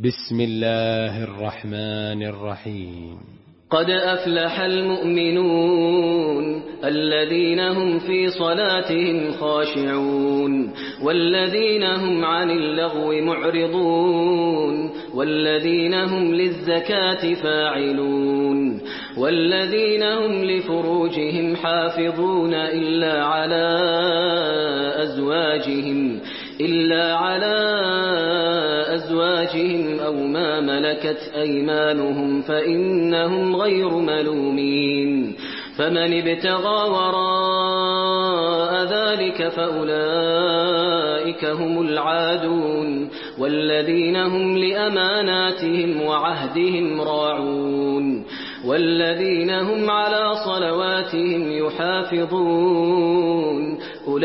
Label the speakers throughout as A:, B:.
A: بسم الله الرحمن الرحيم.
B: قد أفلح المؤمنون الذين هم في صلاتهم خاشعون والذين هم عن اللغو معرضون والذين هم للزكاة فاعلون والذين هم لفروجهم حافظون إلا على أزواجهم أو ما ملكت أيمانهم فإنهم غير ملومين. فمن ابتغى وراء ذلك فأولئك هم العادون والذين هم لأماناتهم وعهدهم راعون والذين هم على صلواتهم يحافظون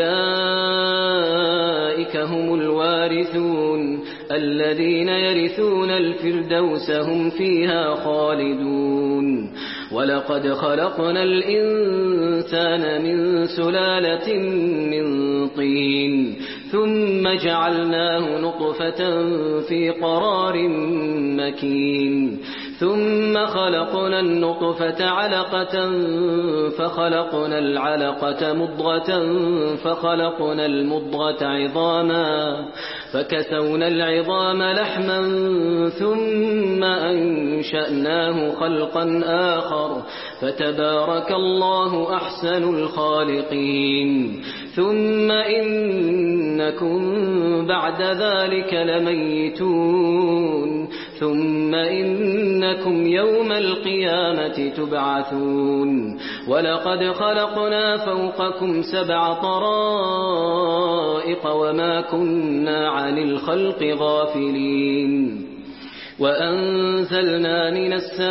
B: أولئك هم الوارثون الذين يرثون الفردوس هم فيها خالدون. ولقد خلقنا الإنسان من سلالة من طين ثم جعلناه نطفة في قرار مكين ثم خلقنا النطفة علقة فخلقنا العلقة مضغة فخلقنا المضغة عظاما فكسونا العظام لحما ثم أنشأناه خلقا آخر فتبارك الله أحسن الخالقين. ثم إنكم بعد ذلك لميتون ثم إنكم يوم القيامة تبعثون. ولقد خلقنا فوقكم 7 طرائق وما كنا عن الخلق غافلين. وأنزلنا من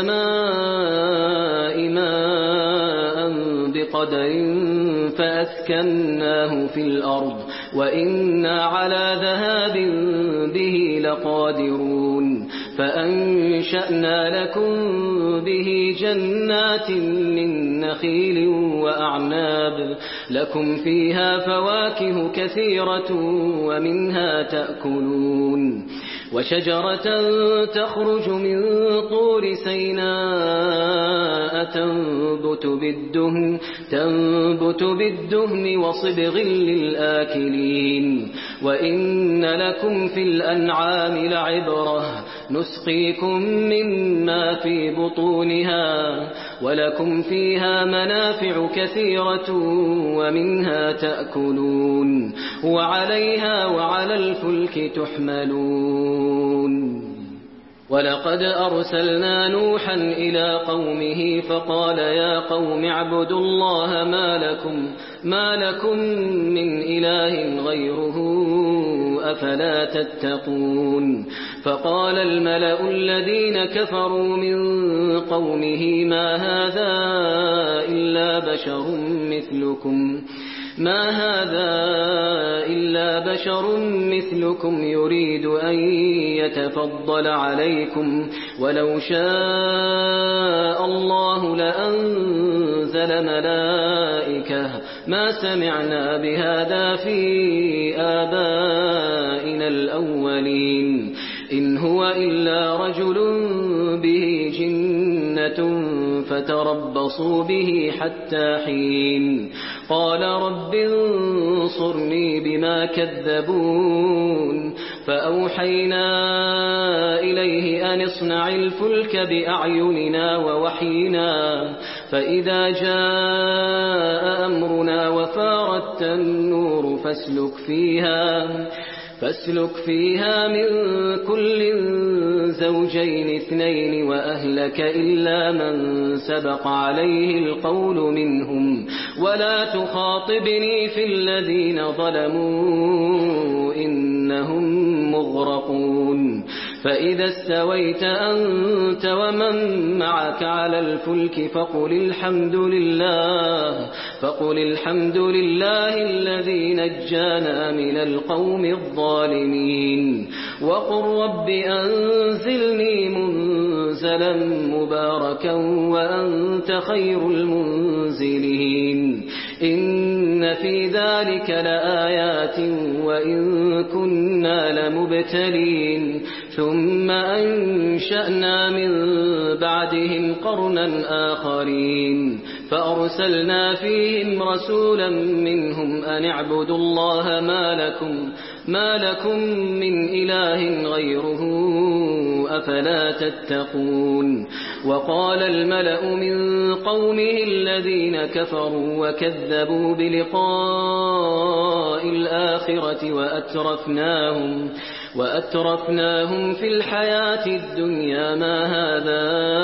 B: السماء ماء بقدر فأسكناه في الأرض وإنا على ذهاب به لقادرون. فأنشأنا لكم به جنات من نخيل وأعناب لكم فيها فواكه كثيرة ومنها تأكلون. وشجرة تخرج من طور سيناء تنبت بالدهن وصبغ للآكلين. وإن لكم في الأنعام لعبرة نسقيكم مما في بطونها ولكم فيها منافع كثيرة ومنها تأكلون وعليها وعلى الفلك تحملون. ولقد أرسلنا نوحا إلى قومه فقال يا قوم اعبدوا الله ما لكم من إله غيره أفلا تتقون. فقال الملأ الذين كفروا من قومه ما هذا إلا بشر مثلكم يريد أن يتفضل عليكم ولو شاء الله لأنزل ملائكة ما سمعنا بهذا في آبائنا الأولين إن هو إلا رجل به جنة فتربصوا به حتى حين. قال رب انصرني بما كذبون. فأوحينا إليه أن اصنع الفلك بأعيننا ووحينا فإذا جاء أمرنا وفارت النور فاسلك فيها من كل زوجين 2 وأهلك إلا من سبق عليه القول منهم ولا تخاطبني في الذين ظلموا إنهم مغرقون. فإذا استويت أنت ومن معك على الفلك فقل الحمد لله الذي نجانا من القوم الظالمين. وقل رب أنزلني منزلا مباركا وأنت خير المنزلين. إن في ذلك لآيات وإن كنا لمبتلين ثم أنشأنا من بعدهم قرنا آخرين فأرسلنا فيهم رسولا منهم أن اعبدوا الله ما لكم من إله غيره أفلا تتقون وقال الملأ من قومه الذين كفروا وكذبوا بلقاء الآخرة وأترفناهم في الحياة الدنيا ما هذا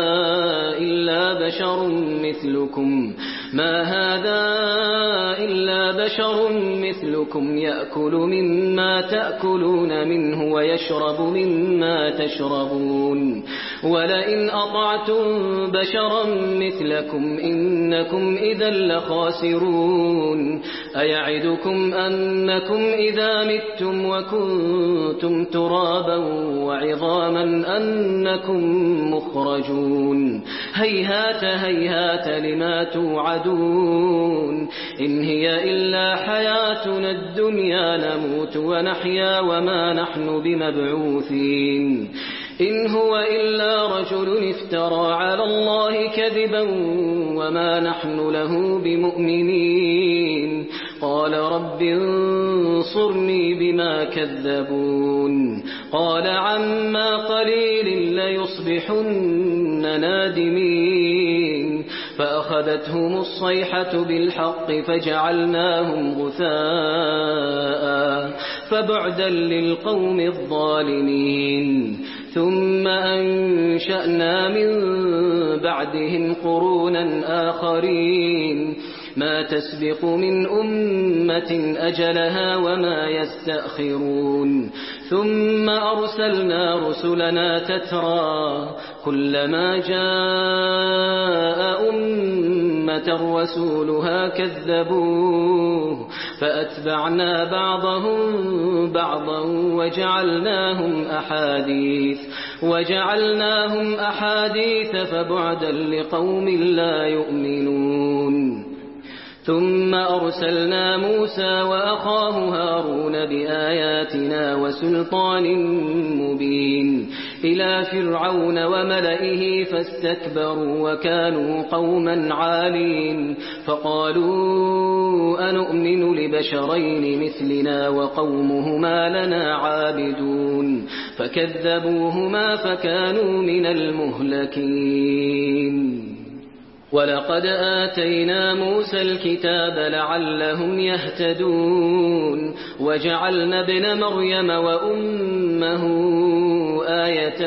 B: إلا بشر مثلكم يأكل مما تأكلون منه ويشرب مما تشربون ولئن أطعتم بشرا مثلكم إنكم إذا لخاسرون أيعدكم أنكم إذا متم وكنتم ترابا وعظاما أنكم مخرجون هيهات هيهات لما توعدون إن هي إلا حياتنا الدنيا نموت ونحيا وما نحن بمبعوثين إن هو إلا رجل افترى على الله كذبا وما نحن له بمؤمنين قال رب انصرني بما كذبون قال عما قليل ليصبحن نادمين فأخذتهم الصيحة بالحق فجعلناهم غثاء فبعدا للقوم الظالمين ثم أنشأنا من بعدهم قرونا آخرين ما تسبق من أمة أجلها وما يستأخرون ثم أرسلنا رسلنا تترى كلما جاء أمة رسولها كذبوه فأتبعنا بعضهم بعضا وجعلناهم أحاديث فبعدا لقوم لا يؤمنون ثم أرسلنا موسى وأخاه هارون بآياتنا وسلطان مبين إلى فرعون وملئه فاستكبروا وكانوا قوما عالين فقالوا أنؤمن لبشرين مثلنا وقومهما لنا عابدون فكذبوهما فكانوا من المهلكين ولقد آتينا موسى الكتاب لعلهم يهتدون وجعلنا ابن مريم وأمه آية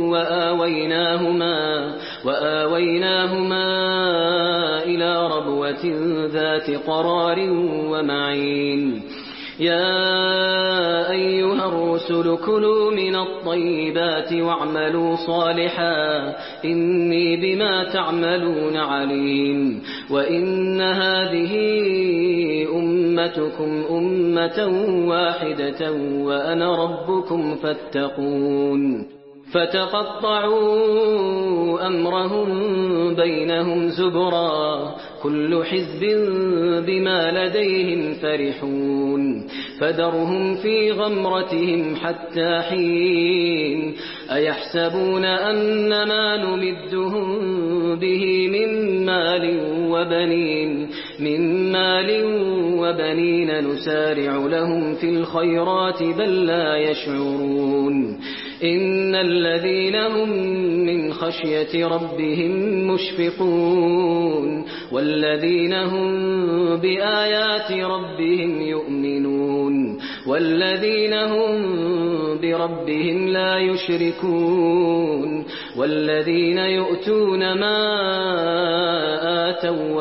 B: وآويناهما إلى ربوة ذات قرار ومعين يا أيها الرسل كلوا من الطيبات واعملوا صالحا إني بما تعملون عليم وإن هذه أمتكم أمة واحدة وأنا ربكم فاتقون فتقطعوا أمرهم بينهم زبرا كل حزب بما لديهم فرحون فذرهم في غمرتهم حتى حين أيحسبون أنما نمدهم به من مال وبنين نسارع لهم في الخيرات بل لا يشعرون إن الذين هم من خشية ربهم مشفقون والذين هم بآيات ربهم يؤمنون والذين هم بربهم لا يشركون والذين يؤتون ما آتوا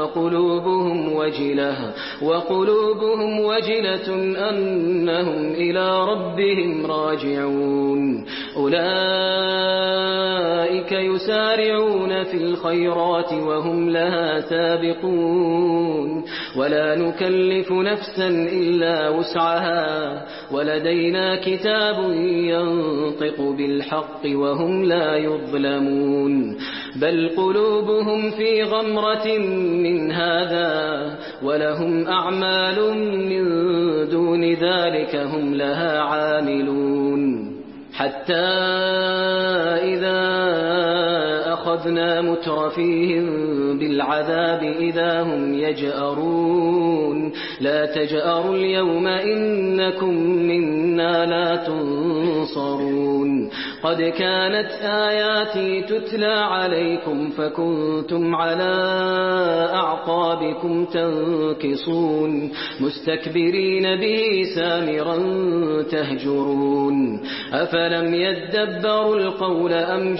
B: وقلوبهم وجلة أنهم إلى ربهم راجعون أولئك أولئك يسارعون في الخيرات وهم لها سابقون ولا نكلف نفسا إلا وسعها ولدينا كتاب ينطق بالحق وهم لا يظلمون بل قلوبهم في غمرة من هذا ولهم أعمال من دون ذلك هم لها عاملون حتى إذا أخذنا مترفيهم بالعذاب إذا هم يجأرون لا تجأروا اليوم إنكم منا لا تنصرون قد كانت آياتي تتلى عليكم فكنتم على أعقابكم تنكصون مستكبرين به سامرا تهجرون أفلم يدبروا القول أم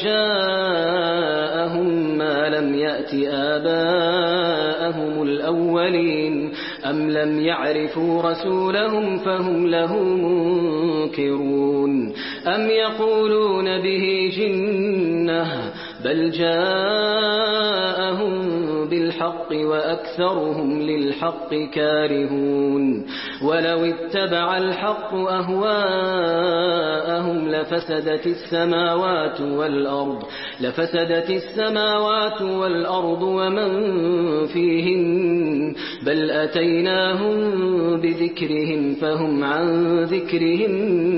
B: جاءهم ما لم يأت آباءهم الأولين أم لم يعرفوا رسولهم فهم له منكرون أم يقولون به جنة بل جاءهم بالحق وأكثرهم للحق كارهون ولو اتبع الحق أهواءهم لفسدت السماوات والأرض ومن فيهن بل أتيناهم بذكرهم فهم عن ذكرهم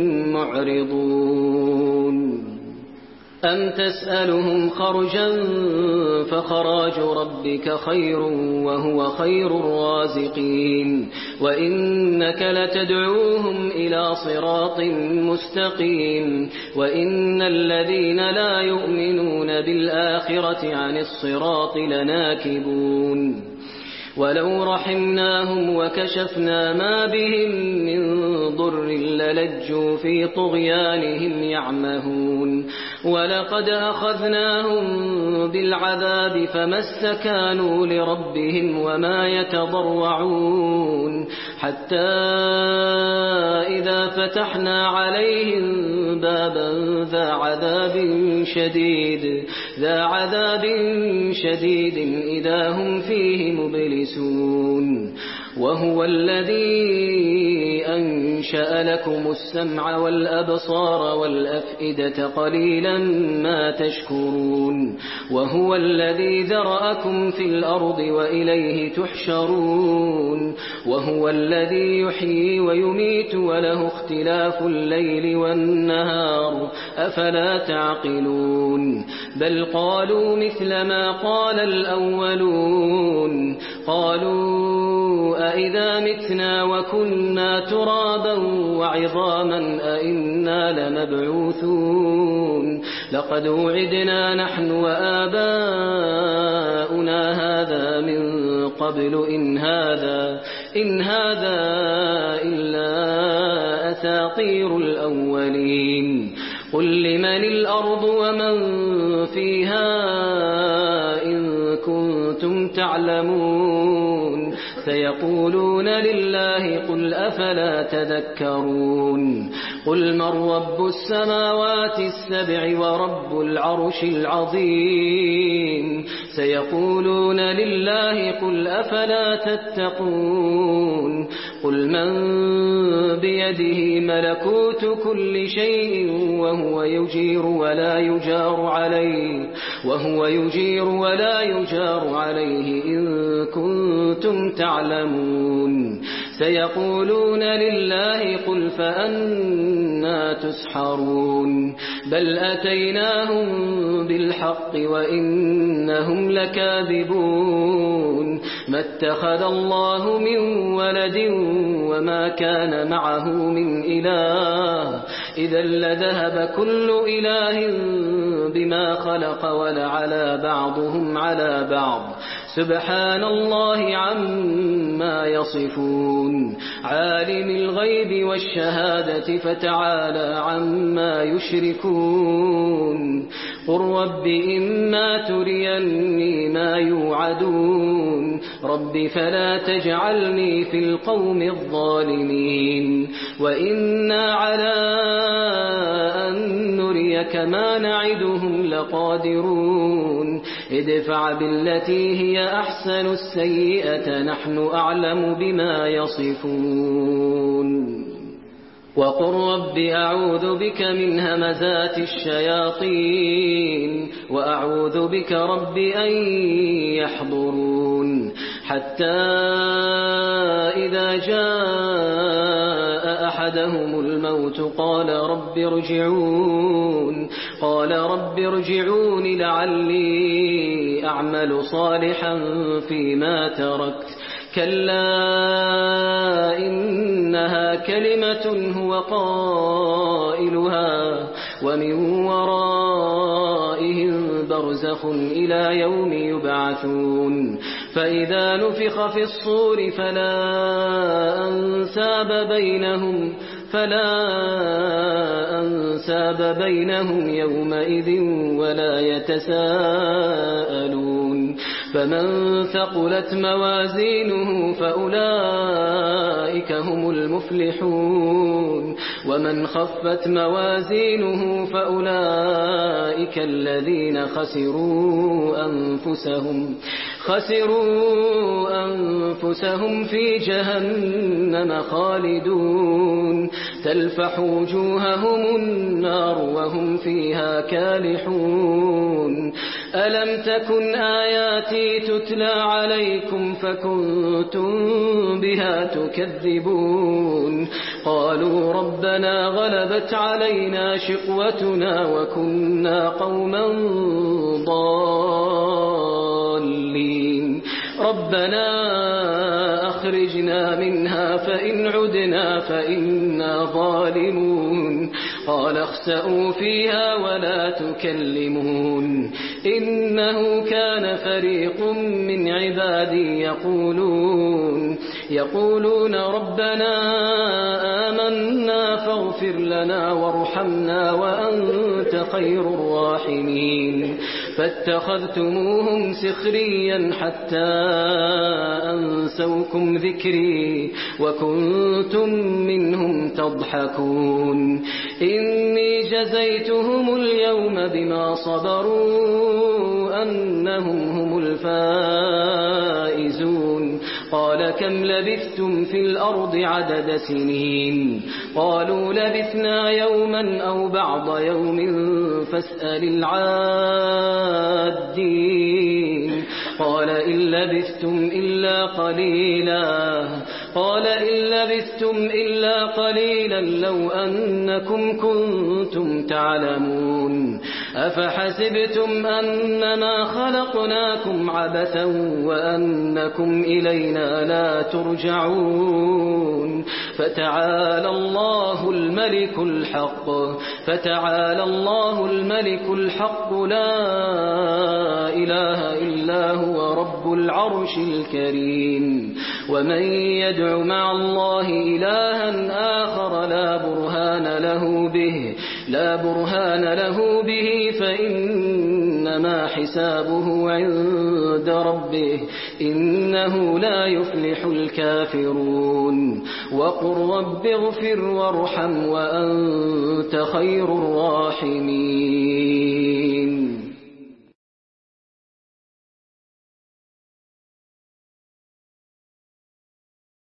B: معرضون أم تسألهم خرجا فخراج ربك خير وهو خير الرازقين وإنك لتدعوهم إلى صراط مستقيم وإن الذين لا يؤمنون بالآخرة عن الصراط لناكبون ولو رحمناهم وكشفنا ما بهم من ضر للجوا في طغيانهم يعمهون ولقد أخذناهم بالعذاب فما استكانوا لربهم وما يتضرعون حتى إذا فتحنا عليهم بابا ذا عذاب شديد إذا هم فيه مبلسون وهو الذي أنشأ لكم السمع والأبصار والأفئدة قليلا ما تشكرون وهو الذي ذرأكم في الأرض وإليه تحشرون وهو الذي يحيي ويميت وله اختلاف الليل والنهار أفلا تعقلون بل قالوا مثل ما قال الأولون قالوا أئذا متنا وكنا ترابا وعظاما أئنا لمبعوثون لقد وعدنا نحن وآباؤنا هذا من قبل إن هذا إلا أساطير الأولين قل لمن الأرض ومن فيها إن كنتم تعلمون سيقولون لله قل أفلا تذكرون قل من رب السماوات السبع ورب العرش العظيم سيقولون لله قل أفلا تتقون قل من بيده ملكوت كل شيء وهو يجير ولا يجار عليه إن كنتم تعلمون سيقولون لله قل فأنا تسحرون بل أتيناهم بالحق وإنهم لكاذبون ما اتخذ الله من ولد وما كان معه من إله إذا لذهب كل إله بما خلق ولعلى بعضهم على بعض سبحان الله عما يصفون عالم الغيب والشهادة فتعالى عما يشركون قل رب إما تريني ما يوعدون رب فلا تجعلني في القوم الظالمين وإنا على أن نريك لك ما نعدهم لقادرون ادفع بالتي هي أحسن السيئة نحن أعلم بما يصفون وقل رب أعوذ بك من همزات الشياطين وأعوذ بك رب أن يحضرون حتى إذا جاء أحدهم الموت قال رب ارجعون لعلي أعمل صالحا فيما تركت كلا إنها كلمة هو قائلها ومن ورائهم برزخ إلى يوم يبعثون فإذا نفخ في الصور فلا أنساب بينهم يومئذ ولا يتساءلون فمن ثقلت موازينه فأولئك هم المفلحون ومن خفت موازينه فأولئك الذين خسروا أنفسهم في جهنم خالدون تلفح وجوههم النار وهم فيها كالحون ألم تكن آياتي تتلى عليكم فكنتم بها تكذبون قالوا ربنا غلبت علينا شقوتنا وكنا قوما ضالين ربنا أخرجنا منها فإن عدنا فإنا ظالمون قال اخسئوا فيها ولا تكلمون إنه كان فريق من عبادي يقولون ربنا آمنا فاغفر لنا وارحمنا وأنت خير الراحمين فاتخذتموهم سخريا حتى أنسوكم ذكري وكنتم منهم تضحكون إني جزيتهم اليوم بما صبروا أنهم هم الفائزون قال كم لبثتم في الأرض عدد سنين قالوا لبثنا يوما أو بعض يوم فاسأل العادين قال إن لبثتم إلا قليلا لو أنكم كنتم تعلمون أفحسبتم أنما خلقناكم عبثا وأنكم إلينا لا ترجعون فتعالى الله الملك الحق لا إله إلا هو رب العرش الكريم ومن يدع مع الله إلها آخر لا برهان له به فإنما حسابه عند ربه إنه لا يفلح الكافرون وقل رب اغفر وارحم وأنت خير الراحمين